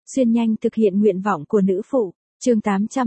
xuyên nhanh thực hiện nguyện vọng của nữ phụ. Chương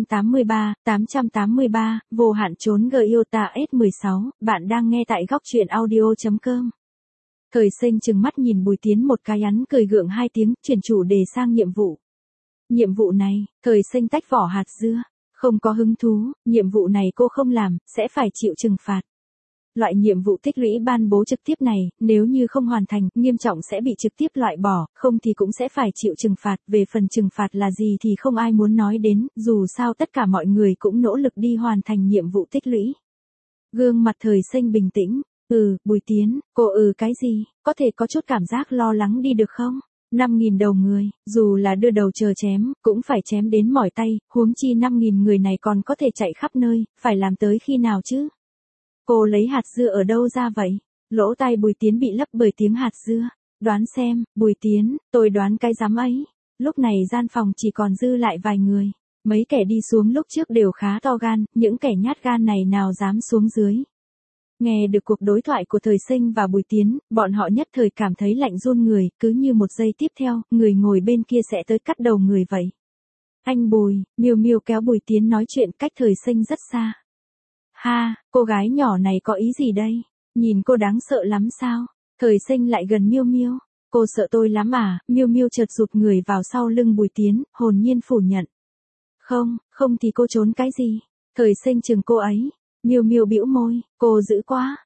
883, vô hạn trốn Gyota S16, bạn đang nghe tại góc truyện audio.com. Thời Sinh trừng mắt nhìn Bùi Tiến một cái, hắn cười gượng hai tiếng, chuyển chủ đề sang nhiệm vụ. Nhiệm vụ này, Thời Sinh tách vỏ hạt dưa, không có hứng thú, nhiệm vụ này cô không làm, sẽ phải chịu trừng phạt. Loại nhiệm vụ tích lũy ban bố trực tiếp này, nếu như không hoàn thành, nghiêm trọng sẽ bị trực tiếp loại bỏ, không thì cũng sẽ phải chịu trừng phạt. Về phần trừng phạt là gì thì không ai muốn nói đến, dù sao tất cả mọi người cũng nỗ lực đi hoàn thành nhiệm vụ tích lũy. Gương mặt Thời Sinh bình tĩnh, Bùi Tiến, cô cái gì, có thể có chút cảm giác lo lắng đi được không? 5.000 đầu người, dù là đưa đầu chờ chém, cũng phải chém đến mỏi tay, huống chi 5.000 người này còn có thể chạy khắp nơi, phải làm tới khi nào chứ? Cô lấy hạt dưa ở đâu ra vậy? Lỗ tai Bùi Tiến bị lấp bởi tiếng hạt dưa. Đoán xem, Bùi Tiến, tôi đoán cái dám ấy. Lúc này gian phòng chỉ còn dư lại vài người. Mấy kẻ đi xuống lúc trước đều khá to gan, những kẻ nhát gan này nào dám xuống dưới. Nghe được cuộc đối thoại của Thời Sinh và Bùi Tiến, bọn họ nhất thời cảm thấy lạnh run người, cứ như một giây tiếp theo, người ngồi bên kia sẽ tới cắt đầu người vậy. Anh Bùi, Miêu Miêu kéo Bùi Tiến nói chuyện cách Thời Sinh rất xa. Ha, cô gái nhỏ này có ý gì đây? Nhìn cô đáng sợ lắm sao? Thời Sinh lại gần Miêu Miêu. Cô sợ tôi lắm à? Miêu Miêu chợt rụt người vào sau lưng Bùi Tiến, hồn nhiên phủ nhận. Không thì cô trốn cái gì? Thời Sinh chừng cô ấy. Miêu Miêu bĩu môi, cô giữ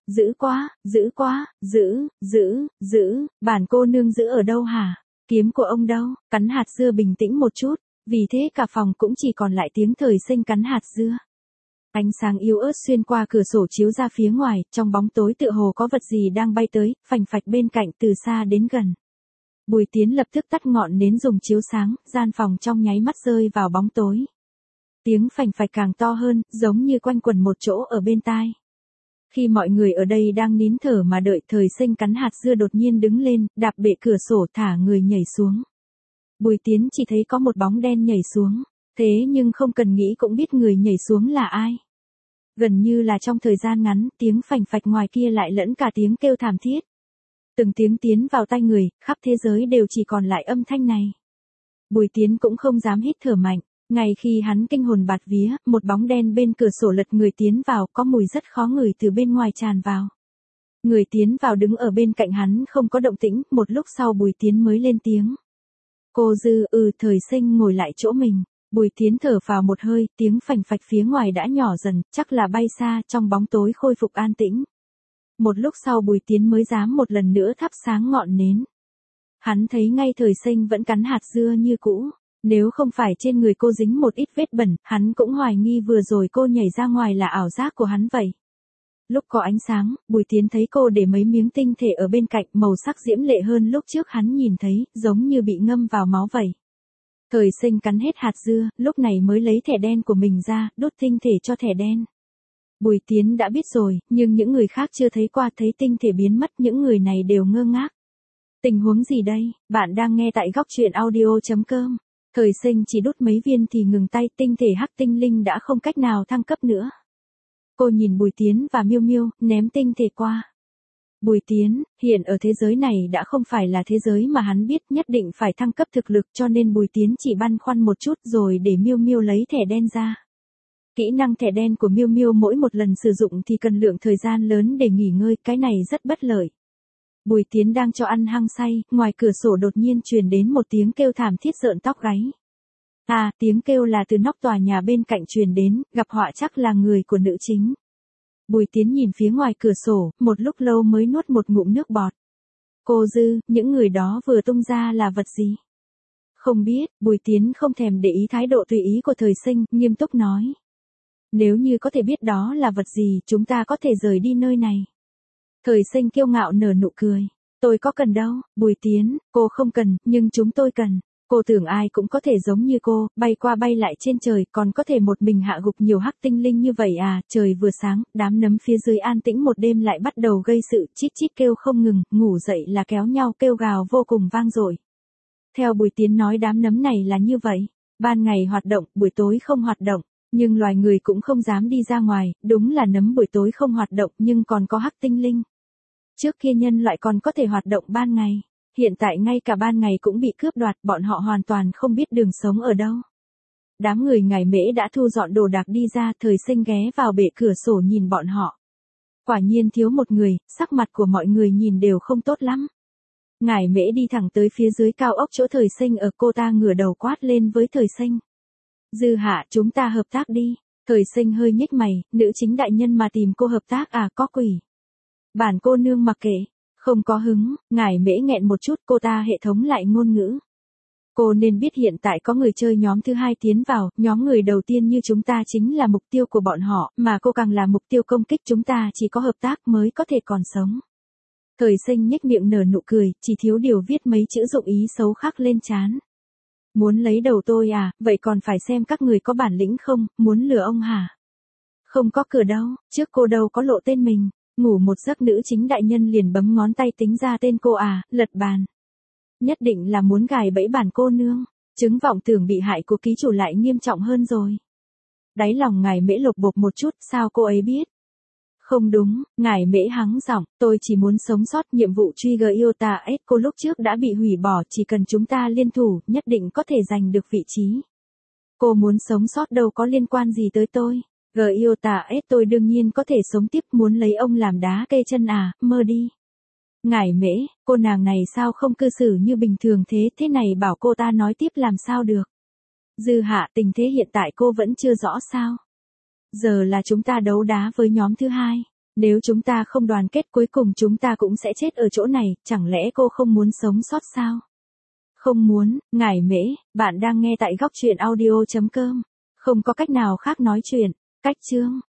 quá, bản cô nương giữ ở đâu hả? Kiếm của ông đâu? Cắn hạt dưa bình tĩnh một chút, vì thế cả phòng cũng chỉ còn lại tiếng Thời Sinh cắn hạt dưa. Ánh sáng yếu ớt xuyên qua cửa sổ chiếu ra phía ngoài, trong bóng tối tựa hồ có vật gì đang bay tới, phành phạch bên cạnh từ xa đến gần. Bùi Tiến lập tức tắt ngọn nến dùng chiếu sáng, gian phòng trong nháy mắt rơi vào bóng tối. Tiếng phành phạch càng to hơn, giống như quanh quẩn một chỗ ở bên tai. Khi mọi người ở đây đang nín thở mà đợi Thời Sinh cắn hạt dưa đột nhiên đứng lên, đạp bệ cửa sổ thả người nhảy xuống. Bùi Tiến chỉ thấy có một bóng đen nhảy xuống, thế nhưng không cần nghĩ cũng biết người nhảy xuống là ai. Gần như là trong thời gian ngắn, tiếng phành phạch ngoài kia lại lẫn cả tiếng kêu thảm thiết. Từng tiếng tiến vào tai người, khắp thế giới đều chỉ còn lại âm thanh này. Bùi Tiến cũng không dám hít thở mạnh, ngay khi hắn kinh hồn bạt vía, một bóng đen bên cửa sổ lật người tiến vào, có mùi rất khó ngửi từ bên ngoài tràn vào. Người tiến vào đứng ở bên cạnh hắn không có động tĩnh, một lúc sau Bùi Tiến mới lên tiếng. Cô Dư, Thời Sinh ngồi lại chỗ mình. Bùi Tiến thở vào một hơi, tiếng phành phạch phía ngoài đã nhỏ dần, chắc là bay xa, trong bóng tối khôi phục an tĩnh. Một lúc sau Bùi Tiến mới dám một lần nữa thắp sáng ngọn nến. Hắn thấy ngay Thời Sinh vẫn cắn hạt dưa như cũ. Nếu không phải trên người cô dính một ít vết bẩn, hắn cũng hoài nghi vừa rồi cô nhảy ra ngoài là ảo giác của hắn vậy. Lúc có ánh sáng, Bùi Tiến thấy cô để mấy miếng tinh thể ở bên cạnh, màu sắc diễm lệ hơn lúc trước hắn nhìn thấy, giống như bị ngâm vào máu vậy. Thời Sinh cắn hết hạt dưa, lúc này mới lấy thẻ đen của mình ra, đốt tinh thể cho thẻ đen. Bùi Tiến đã biết rồi, nhưng những người khác chưa thấy qua, thấy tinh thể biến mất, những người này đều ngơ ngác. Tình huống gì đây? Bạn đang nghe tại góc truyện audio.com. Thời Sinh chỉ đốt mấy viên thì ngừng tay, tinh thể hắc tinh linh đã không cách nào thăng cấp nữa. Cô nhìn Bùi Tiến và Miêu Miêu, ném tinh thể qua. Bùi Tiến, hiện ở thế giới này đã không phải là thế giới mà hắn biết, nhất định phải thăng cấp thực lực, cho nên Bùi Tiến chỉ băn khoăn một chút rồi để Miêu Miêu lấy thẻ đen ra. Kỹ năng thẻ đen của Miêu Miêu mỗi một lần sử dụng thì cần lượng thời gian lớn để nghỉ ngơi, cái này rất bất lợi. Bùi Tiến đang cho ăn hăng say, ngoài cửa sổ đột nhiên truyền đến một tiếng kêu thảm thiết rợn tóc gáy. Tiếng kêu là từ nóc tòa nhà bên cạnh truyền đến, gặp họa chắc là người của nữ chính. Bùi Tiến nhìn phía ngoài cửa sổ, một lúc lâu mới nuốt một ngụm nước bọt. Cô Dư, những người đó vừa tung ra là vật gì? Không biết, Bùi Tiến không thèm để ý thái độ tùy ý của Thời Sinh, nghiêm túc nói. Nếu như có thể biết đó là vật gì, chúng ta có thể rời đi nơi này. Thời Sinh kiêu ngạo nở nụ cười. Tôi có cần đâu, Bùi Tiến, cô không cần, nhưng chúng tôi cần. Cô tưởng ai cũng có thể giống như cô, bay qua bay lại trên trời, còn có thể một mình hạ gục nhiều hắc tinh linh như vậy à? Trời vừa sáng, đám nấm phía dưới an tĩnh một đêm lại bắt đầu gây sự, chít chít kêu không ngừng, ngủ dậy là kéo nhau kêu gào vô cùng vang dội. Theo Bùi Tiến nói đám nấm này là như vậy, ban ngày hoạt động, buổi tối không hoạt động, nhưng loài người cũng không dám đi ra ngoài, đúng là nấm buổi tối không hoạt động nhưng còn có hắc tinh linh. Trước kia nhân loại còn có thể hoạt động ban ngày. Hiện tại ngay cả ban ngày cũng bị cướp đoạt, bọn họ hoàn toàn không biết đường sống ở đâu. Đám người Ngải Mễ đã thu dọn đồ đạc đi ra, Thời Sinh ghé vào bệ cửa sổ nhìn bọn họ. Quả nhiên thiếu một người, sắc mặt của mọi người nhìn đều không tốt lắm. Ngải Mễ đi thẳng tới phía dưới cao ốc chỗ Thời Sinh ở, cô ta ngửa đầu quát lên với Thời Sinh. Dư Hạ, chúng ta hợp tác đi. Thời Sinh hơi nhếch mày, nữ chính đại nhân mà tìm cô hợp tác à, có quỷ. Bản cô nương mặc kệ, không có hứng. Ngải Mễ nghẹn một chút, cô ta hệ thống lại ngôn ngữ. Cô nên biết hiện tại có người chơi nhóm thứ hai tiến vào, nhóm người đầu tiên như chúng ta chính là mục tiêu của bọn họ, mà cô càng là mục tiêu công kích, chúng ta chỉ có hợp tác mới có thể còn sống. Thời Sinh nhếch miệng nở nụ cười, chỉ thiếu điều viết mấy chữ dụng ý xấu khắc lên trán. Muốn lấy đầu tôi à, vậy còn phải xem các người có bản lĩnh không, muốn lừa ông hả? Không có cửa đâu, trước cô đâu có lộ tên mình. Ngủ một giấc nữ chính đại nhân liền bấm ngón tay tính ra tên cô à, lật bàn. Nhất định là muốn gài bẫy bản cô nương. Chứng vọng tưởng bị hại của ký chủ lại nghiêm trọng hơn rồi. Đáy lòng Ngải Mễ lột bột một chút, sao cô ấy biết? Không đúng, Ngải Mễ hắng giọng, tôi chỉ muốn sống sót. Nhiệm vụ Trigger Iota Echo lúc trước đã bị hủy bỏ, chỉ cần chúng ta liên thủ, nhất định có thể giành được vị trí. Cô muốn sống sót đâu có liên quan gì tới tôi. Iota S tôi đương nhiên có thể sống tiếp, muốn lấy ông làm đá kê chân à, mơ đi. Ngải Mễ, cô nàng này sao không cư xử như bình thường thế này bảo cô ta nói tiếp làm sao được. Dư Hạ, tình thế hiện tại cô vẫn chưa rõ sao. Giờ là chúng ta đấu đá với nhóm thứ hai. Nếu chúng ta không đoàn kết cuối cùng chúng ta cũng sẽ chết ở chỗ này, chẳng lẽ cô không muốn sống sót sao? Không muốn. Ngải Mễ, bạn đang nghe tại góc truyện audio.com. Không có cách nào khác nói chuyện. Cách chương